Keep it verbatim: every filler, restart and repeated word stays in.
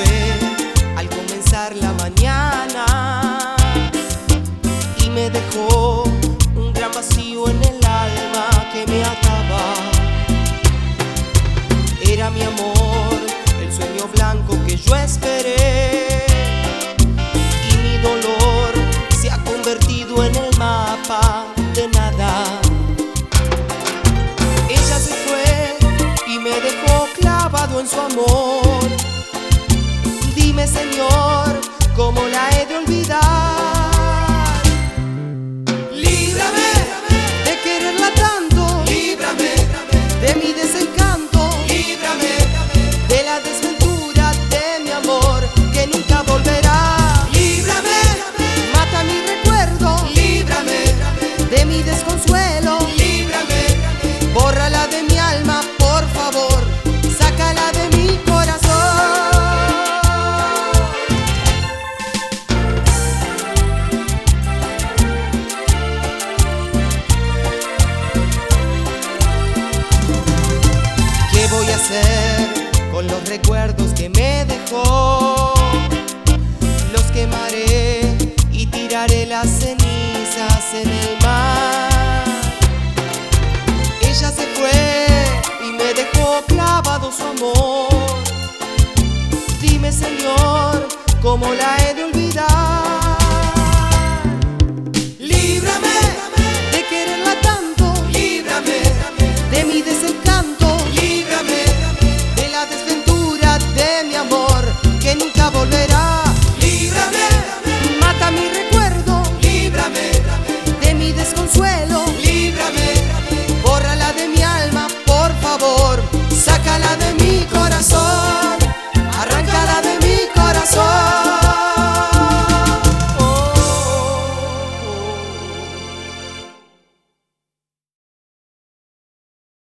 fue al comenzar la mañana y me dejó un gran vacío en el alma que me ataba. Era mi amor, el sueño blanco que yo esperé, y mi dolor se ha convertido en el mapa de nada. Ella se fue y me dejó clavado en su amor. Dime, Señor, ¿cómo la he de olvidar? Líbrame de quererla tanto, Líbrame de mi desencanto, Líbrame de la desventura de mi amor que nunca volverá. Líbrame Mata mi recuerdo, Líbrame de mi desconsuelo, Líbrame bórrala de mi alma, por favor, sácala de mi corazón. ¿Qué voy a hacer con los recuerdos que me dejó? Los quemaré y tiraré las cenizas en el mar. Ella se fue y me dejó clavado su amor. Dime, Señor, ¿cómo la he de olvidar?